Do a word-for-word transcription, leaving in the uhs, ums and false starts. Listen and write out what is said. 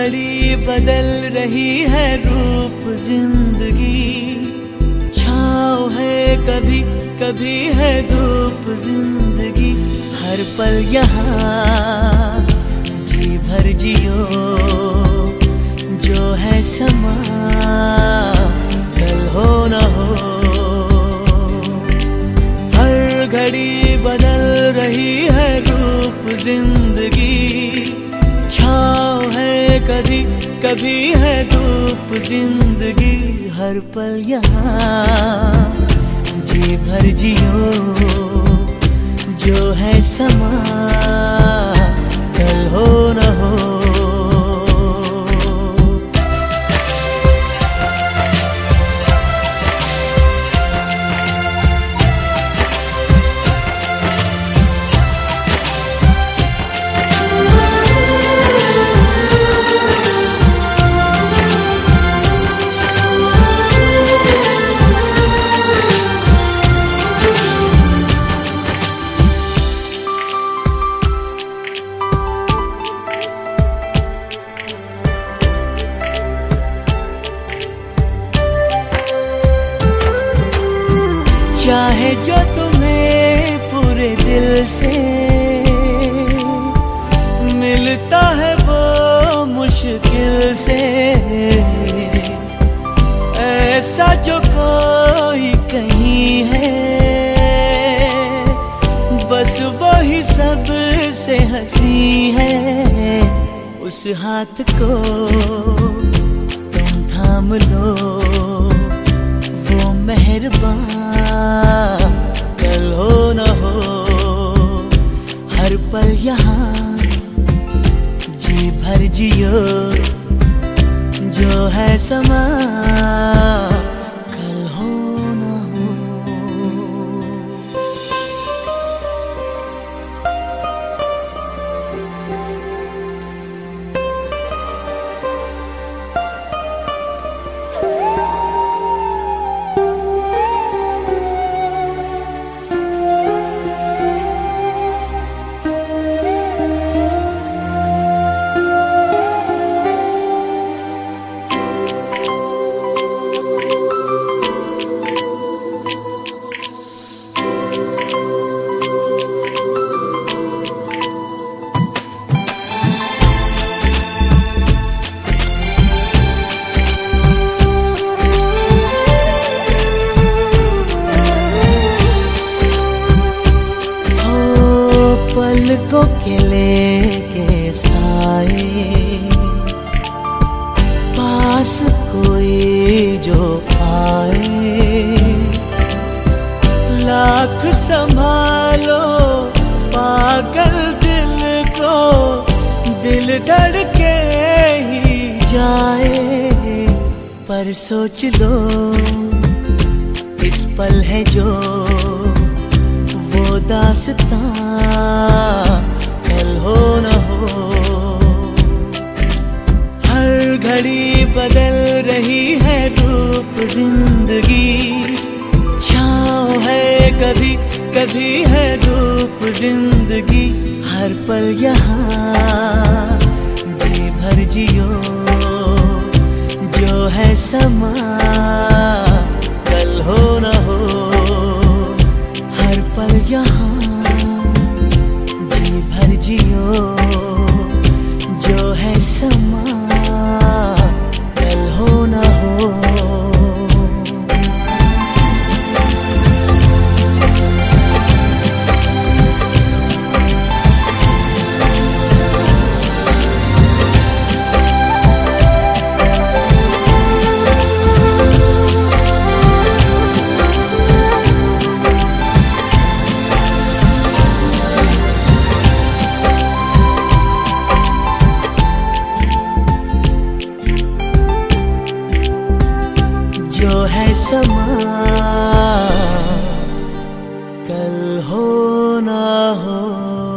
घड़ी बदल रही है रूप जिंदगी, छाँव है कभी कभी है धूप जिंदगी। हर पल यहाँ जी भर जियो, जो है समा कल हो न हो। हर घड़ी बदल रही है रूप जिंदगी, छाँव है कभी कभी है धूप जिंदगी। हर पल यहाँ जी भर जियो, जो है समा कल हो न हो। चाहे जो तुम्हें पूरे दिल से मिलता है वो मुश्किल से, ऐसा जो कोई कहीं है बस वही सबसे हंसी है। उस हाथ को तुम थाम लो, वो मेहरबान कल हो न हो। हर पल यहाँ जी भर जियो, जो है समा कल हो न हो। पलकों के लेके साए, पास कोई जो आए। लाख संभालो पागल दिल को, दिल धड़के ही जाए। पर सोच लो इस पल है जो वो दास्तां कल हो न हो। हर घड़ी बदल रही है रूप जिंदगी, छाँव है कभी कभी है धूप जिंदगी। हर पल यहाँ जी भर जियो, जो है समा कल हो न हो। हर पल यहाँ जी भर जियो, जो है समा कल हो न हो। जो है समा कल हो ना हो।